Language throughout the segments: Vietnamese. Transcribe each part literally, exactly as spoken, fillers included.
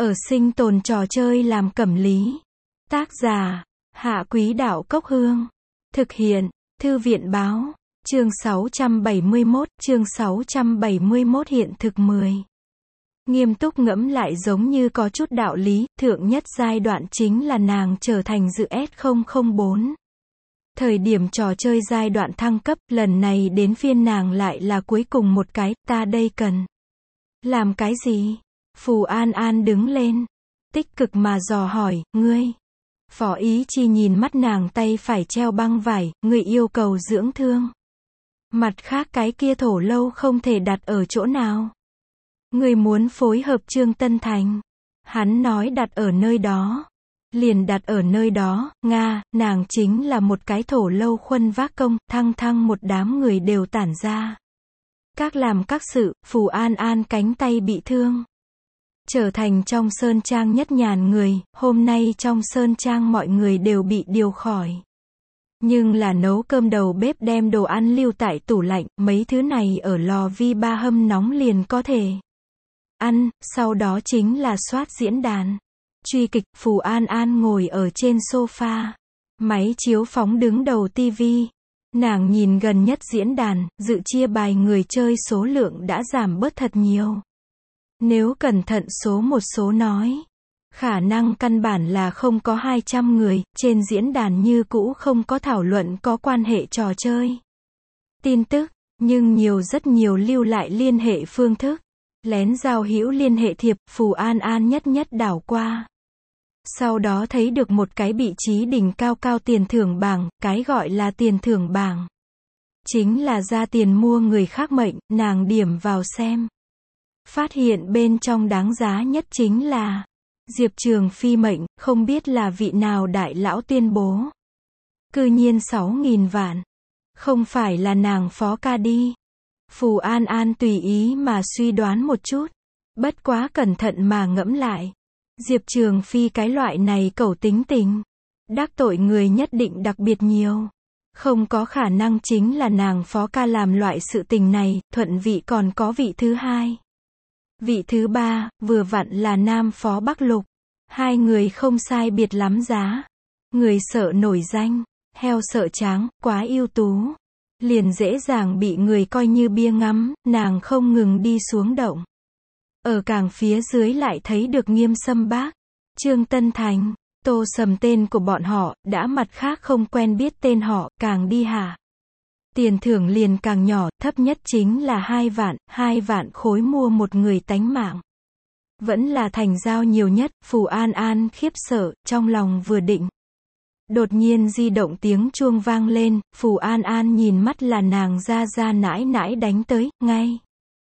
Ở sinh tồn trò chơi làm cẩm lý. Tác giả, Hạ Quý Đạo Cốc Hương. Thực hiện, Thư viện Báo. Chương sáu trăm bảy mươi mốt, chương sáu trăm bảy mươi mốt hiện thực mười. Nghiêm túc ngẫm lại giống như có chút đạo lý, thượng nhất giai đoạn chính là nàng trở thành dự S không không bốn. Thời điểm trò chơi giai đoạn thăng cấp, lần này đến phiên nàng lại là cuối cùng một cái, ta đây cần. Làm cái gì? Phù An An đứng lên. Tích cực mà dò hỏi, ngươi. Phó Ý Chi nhìn mắt nàng tay phải treo băng vải, ngươi yêu cầu dưỡng thương. Mặt khác cái kia thổ lâu không thể đặt ở chỗ nào. Ngươi muốn phối hợp Trương Tân Thành. Hắn nói đặt ở nơi đó. Liền đặt ở nơi đó, Nga, nàng chính là một cái thổ lâu khuân vác công, thăng thăng một đám người đều tản ra. Các làm các sự, Phù An An cánh tay bị thương. Trở thành trong Sơn Trang nhất nhàn người, hôm nay trong Sơn Trang mọi người đều bị điều khỏi. Nhưng là nấu cơm đầu bếp đem đồ ăn lưu tại tủ lạnh, mấy thứ này ở lò vi ba hâm nóng liền có thể ăn, sau đó chính là soát diễn đàn. Truy kịch, Phù An An ngồi ở trên sofa. Máy chiếu phóng đứng đầu tivi. Nàng nhìn gần nhất diễn đàn, dự chia bài người chơi số lượng đã giảm bớt thật nhiều. Nếu cẩn thận số một số nói, khả năng căn bản là không có hai trăm người, trên diễn đàn như cũ không có thảo luận có quan hệ trò chơi. Tin tức, nhưng nhiều rất nhiều lưu lại liên hệ phương thức. Lén giao hữu liên hệ thiệp, Phù An An nhất nhất đảo qua. Sau đó thấy được một cái vị trí đỉnh cao cao tiền thưởng bảng, cái gọi là tiền thưởng bảng. Chính là ra tiền mua người khác mệnh, nàng điểm vào xem. Phát hiện bên trong đáng giá nhất chính là Diệp Trường Phi mệnh, không biết là vị nào đại lão tuyên bố. Cư nhiên sáu nghìn vạn. Không phải là nàng phó ca đi. Phù An An tùy ý mà suy đoán một chút. Bất quá cẩn thận mà ngẫm lại. Diệp Trường Phi cái loại này cẩu tính tình. Đắc tội người nhất định đặc biệt nhiều. Không có khả năng chính là nàng phó ca làm loại sự tình này, thuận vị còn có vị thứ hai. Vị thứ ba, vừa vặn là nam phó Bắc Lục. Hai người không sai biệt lắm giá. Người sợ nổi danh, heo sợ tráng, quá ưu tú. Liền dễ dàng bị người coi như bia ngắm, nàng không ngừng đi xuống động. Ở càng phía dưới lại thấy được Nghiêm Sâm Bác, Trương Tân Thành, Tô Sầm tên của bọn họ, đã mặt khác không quen biết tên họ, càng đi hạ. Tiền thưởng liền càng nhỏ, thấp nhất chính là hai vạn, hai vạn khối mua một người tánh mạng. Vẫn là thành giao nhiều nhất, Phù An An khiếp sợ, trong lòng vừa định. Đột nhiên di động tiếng chuông vang lên, Phù An An nhìn mắt là nàng ra ra nãi nãi đánh tới, ngay.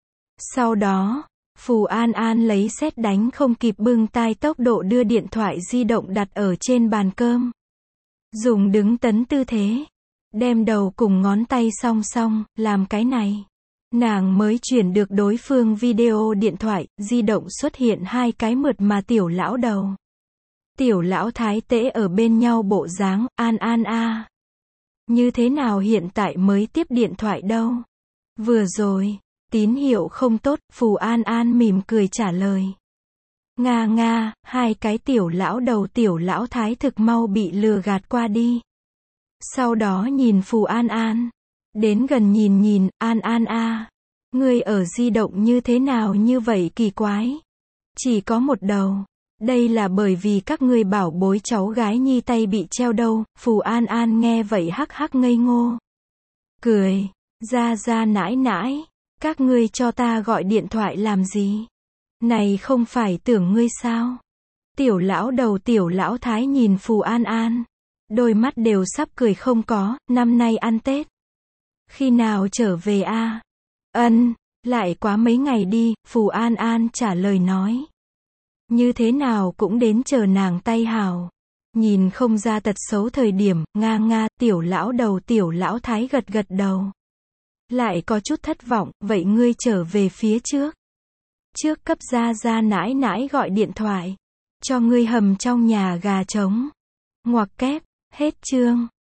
Sau đó, Phù An An lấy sét đánh không kịp bưng tai tốc độ đưa điện thoại di động đặt ở trên bàn cơm. Dùng đứng tấn tư thế. Đem đầu cùng ngón tay song song, làm cái này. Nàng mới chuyển được đối phương video điện thoại, di động xuất hiện hai cái mượt mà tiểu lão đầu. Tiểu lão thái tễ ở bên nhau bộ dáng, An An a. Như thế nào hiện tại mới tiếp điện thoại đâu? Vừa rồi, tín hiệu không tốt, Phù An An mỉm cười trả lời. Nga nga, hai cái tiểu lão đầu tiểu lão thái thực mau bị lừa gạt qua đi. Sau đó nhìn Phù An An. Đến gần nhìn nhìn, An An a. Ngươi ở di động như thế nào như vậy kỳ quái? Chỉ có một đầu. Đây là bởi vì các ngươi bảo bối cháu gái nhi tay bị treo đâu. Phù An An nghe vậy hắc hắc ngây ngô. Cười. Ra ra nãi nãi. Các ngươi cho ta gọi điện thoại làm gì? Này không phải tưởng ngươi sao? Tiểu lão đầu tiểu lão thái nhìn Phù An An. Đôi mắt đều sắp cười không có, năm nay ăn Tết. Khi nào trở về a? À? Ân, lại quá mấy ngày đi, Phù An An trả lời nói. Như thế nào cũng đến chờ nàng tay hào. Nhìn không ra tật xấu thời điểm, nga nga, tiểu lão đầu tiểu lão thái gật gật đầu. Lại có chút thất vọng, vậy ngươi trở về phía trước. Trước cấp ra ra nãi nãi gọi điện thoại. Cho ngươi hầm trong nhà gà trống. Ngoặc kép, hết chương.